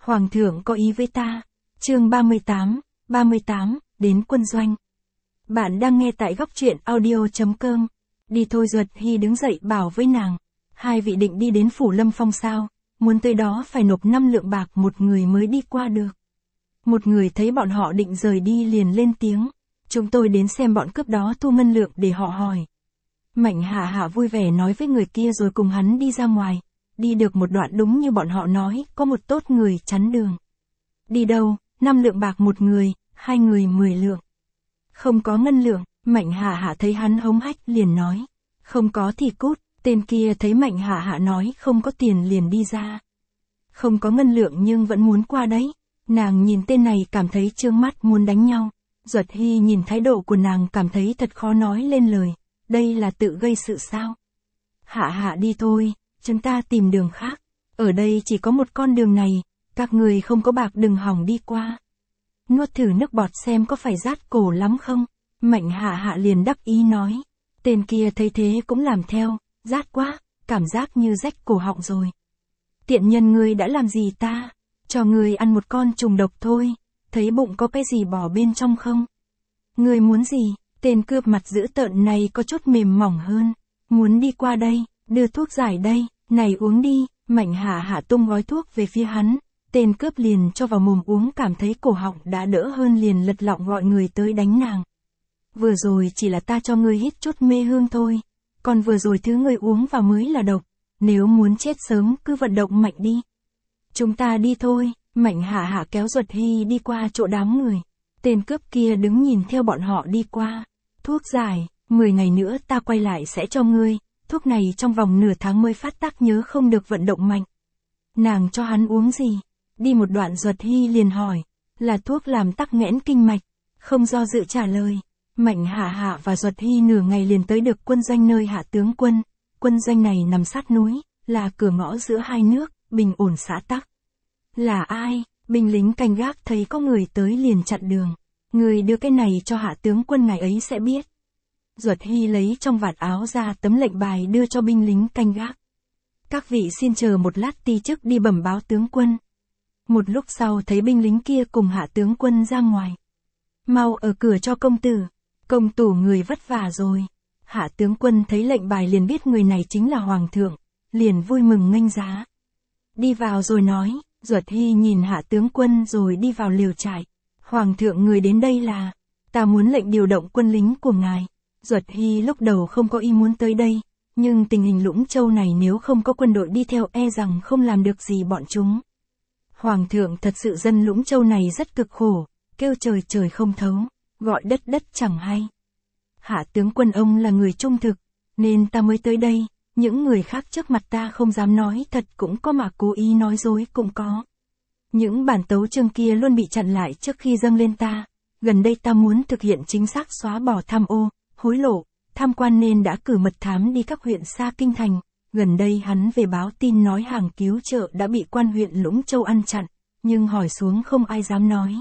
Hoàng thượng có ý với ta. Chương 38, đến quân doanh. Bạn đang nghe tại góc truyện audio.com. Đi thôi. Duật Hy đứng dậy bảo với nàng. Hai vị định đi đến Phủ Lâm Phong sao? Muốn tới đó phải nộp 5 lượng bạc một người mới đi qua được. Một người thấy bọn họ định rời đi liền lên tiếng. Chúng tôi đến xem bọn cướp đó thu ngân lượng để họ hỏi. Mạnh Hạ Hạ vui vẻ nói với người kia rồi cùng hắn đi ra ngoài. Đi được một đoạn đúng như bọn họ nói, có một tốt người chắn đường. Đi đâu? 5 lượng bạc một người, 2 người 10 lượng. Không có ngân lượng. Mạnh Hạ Hạ thấy hắn hống hách liền nói. Không có thì cút. Tên kia thấy Mạnh Hạ Hạ nói không có tiền liền đi ra. Không có ngân lượng nhưng vẫn muốn qua đấy. Nàng nhìn tên này cảm thấy trương mắt muốn đánh nhau. Duật Hy nhìn thái độ của nàng cảm thấy thật khó nói lên lời. Đây là tự gây sự sao? Hạ Hạ đi thôi, chúng ta tìm đường khác. Ở đây chỉ có một con đường này, các người không có bạc đừng hỏng đi qua. Nuốt thử nước bọt xem có phải rát cổ lắm không? Mạnh Hạ Hạ liền đắc ý nói. Tên kia thấy thế cũng làm theo, rát quá, cảm giác như rách cổ họng rồi. Tiện nhân ngươi đã làm gì ta? Cho ngươi ăn một con trùng độc thôi, thấy bụng có cái gì bỏ bên trong không? Ngươi muốn gì? Tên cướp mặt dữ tợn này có chút mềm mỏng hơn. Muốn đi qua đây, đưa thuốc giải đây, này uống đi. Mạnh Hạ Hạ tung gói thuốc về phía hắn. Tên cướp liền cho vào mồm uống cảm thấy cổ họng đã đỡ hơn liền lật lọng gọi người tới đánh nàng. Vừa rồi chỉ là ta cho ngươi hít chút mê hương thôi. Còn vừa rồi thứ ngươi uống vào mới là độc. Nếu muốn chết sớm cứ vận động mạnh đi. Chúng ta đi thôi. Mạnh Hạ Hạ kéo Duật Hy đi qua chỗ đám người. Tên cướp kia đứng nhìn theo bọn họ đi qua. Thuốc giải, 10 ngày nữa ta quay lại sẽ cho ngươi. Thuốc này trong vòng nửa tháng mới phát tác nhớ không được vận động mạnh. Nàng cho hắn uống gì? Đi một đoạn Duật Hy liền hỏi. Là thuốc làm tắc nghẽn kinh mạch. Không do dự trả lời. Mạnh Hạ Hạ và Duật Hy nửa ngày liền tới được quân doanh nơi Hạ tướng quân. Quân doanh này nằm sát núi, là cửa ngõ giữa hai nước, bình ổn xã tắc. Là ai? Binh lính canh gác thấy có người tới liền chặn đường. Người đưa cái này cho Hạ tướng quân ngài ấy sẽ biết. Duật Hy lấy trong vạt áo ra tấm lệnh bài đưa cho binh lính canh gác. Các vị xin chờ một lát ti chức đi bẩm báo tướng quân. Một lúc sau thấy binh lính kia cùng Hạ tướng quân ra ngoài. Mau ở cửa cho công tử. Công tử người vất vả rồi. Hạ tướng quân thấy lệnh bài liền biết người này chính là hoàng thượng. Liền vui mừng nghênh giá. Đi vào rồi nói. Duật Hy nhìn Hạ tướng quân rồi đi vào lều trại. Hoàng thượng người đến đây là. Ta muốn lệnh điều động quân lính của ngài. Duật Hy lúc đầu không có ý muốn tới đây. Nhưng tình hình Lũng Châu này nếu không có quân đội đi theo e rằng không làm được gì bọn chúng. Hoàng thượng thật sự dân Lũng Châu này rất cực khổ. Kêu trời trời không thấu. Gọi đất đất chẳng hay. Hạ tướng quân ông là người trung thực. Nên ta mới tới đây. Những người khác trước mặt ta không dám nói thật cũng có mà cố ý nói dối cũng có. Những bản tấu chương kia luôn bị chặn lại trước khi dâng lên ta. Gần đây ta muốn thực hiện chính xác xóa bỏ tham ô, hối lộ, tham quan nên đã cử mật thám đi các huyện xa kinh thành. Gần đây hắn về báo tin nói hàng cứu trợ đã bị quan huyện Lũng Châu ăn chặn, nhưng hỏi xuống không ai dám nói.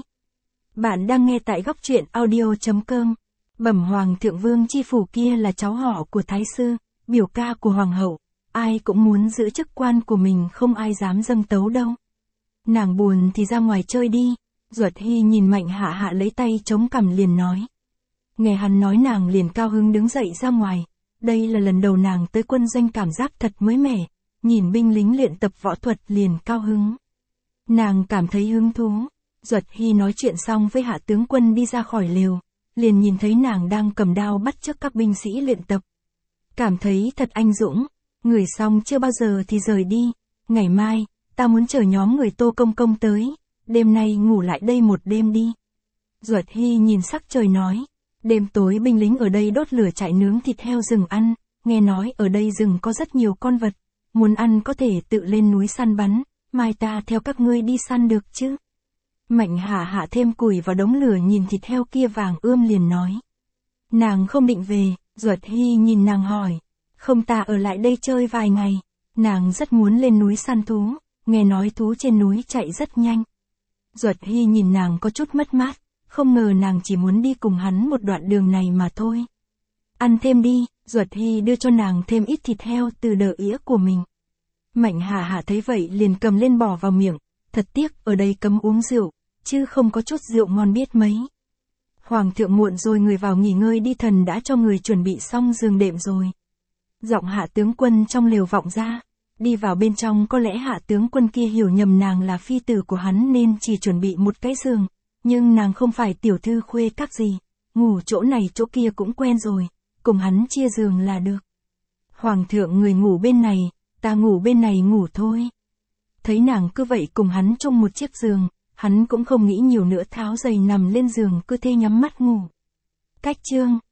Bạn đang nghe tại góc truyện audio.com. Bẩm Hoàng thượng Vương Chi Phủ kia là cháu họ của Thái sư, biểu ca của Hoàng hậu. Ai cũng muốn giữ chức quan của mình không ai dám dâng tấu đâu. Nàng buồn thì ra ngoài chơi đi. Duật Hy nhìn Mạnh Hạ Hạ lấy tay chống cằm liền nói. Nghe hắn nói nàng liền cao hứng đứng dậy ra ngoài. Đây là lần đầu nàng tới quân doanh cảm giác thật mới mẻ. Nhìn binh lính luyện tập võ thuật liền cao hứng. Nàng cảm thấy hứng thú. Duật Hy nói chuyện xong với Hạ tướng quân đi ra khỏi lều. Liền nhìn thấy nàng đang cầm đao bắt chước các binh sĩ luyện tập. Cảm thấy thật anh dũng. Ngửi xong chưa bao giờ thì rời đi. Ngày mai, ta muốn chở nhóm người Tô Công Công tới. Đêm nay ngủ lại đây một đêm đi. Duật Hy nhìn sắc trời nói. Đêm tối binh lính ở đây đốt lửa trại nướng thịt heo rừng ăn. Nghe nói ở đây rừng có rất nhiều con vật. Muốn ăn có thể tự lên núi săn bắn. Mai ta theo các ngươi đi săn được chứ? Mạnh Hạ Hạ thêm củi vào đống lửa nhìn thịt heo kia vàng ươm liền nói. Nàng không định về. Duật Hy nhìn nàng hỏi. Không ta ở lại đây chơi vài ngày. Nàng rất muốn lên núi săn thú. Nghe nói thú trên núi chạy rất nhanh. Duật Hy nhìn nàng có chút mất mát. Không ngờ nàng chỉ muốn đi cùng hắn một đoạn đường này mà thôi. Ăn thêm đi. Duật Hy đưa cho nàng thêm ít thịt heo từ đờ ĩa của mình. Mạnh Hạ Hạ thấy vậy liền cầm lên bỏ vào miệng. Thật tiếc, ở đây cấm uống rượu, chứ không có chút rượu ngon biết mấy. Hoàng thượng muộn rồi, người vào nghỉ ngơi đi, thần đã cho người chuẩn bị xong giường đệm rồi. Giọng Hạ tướng quân trong lều vọng ra. Đi vào bên trong, có lẽ Hạ tướng quân kia hiểu nhầm nàng là phi tử của hắn nên chỉ chuẩn bị một cái giường. Nhưng nàng không phải tiểu thư khuê các gì. Ngủ chỗ này chỗ kia cũng quen rồi. Cùng hắn chia giường là được. Hoàng thượng, người ngủ bên này, ta ngủ bên này ngủ thôi. Thấy nàng cứ vậy cùng hắn chung một chiếc giường, hắn cũng không nghĩ nhiều nữa, tháo giày nằm lên giường cứ thế nhắm mắt ngủ. Cách chương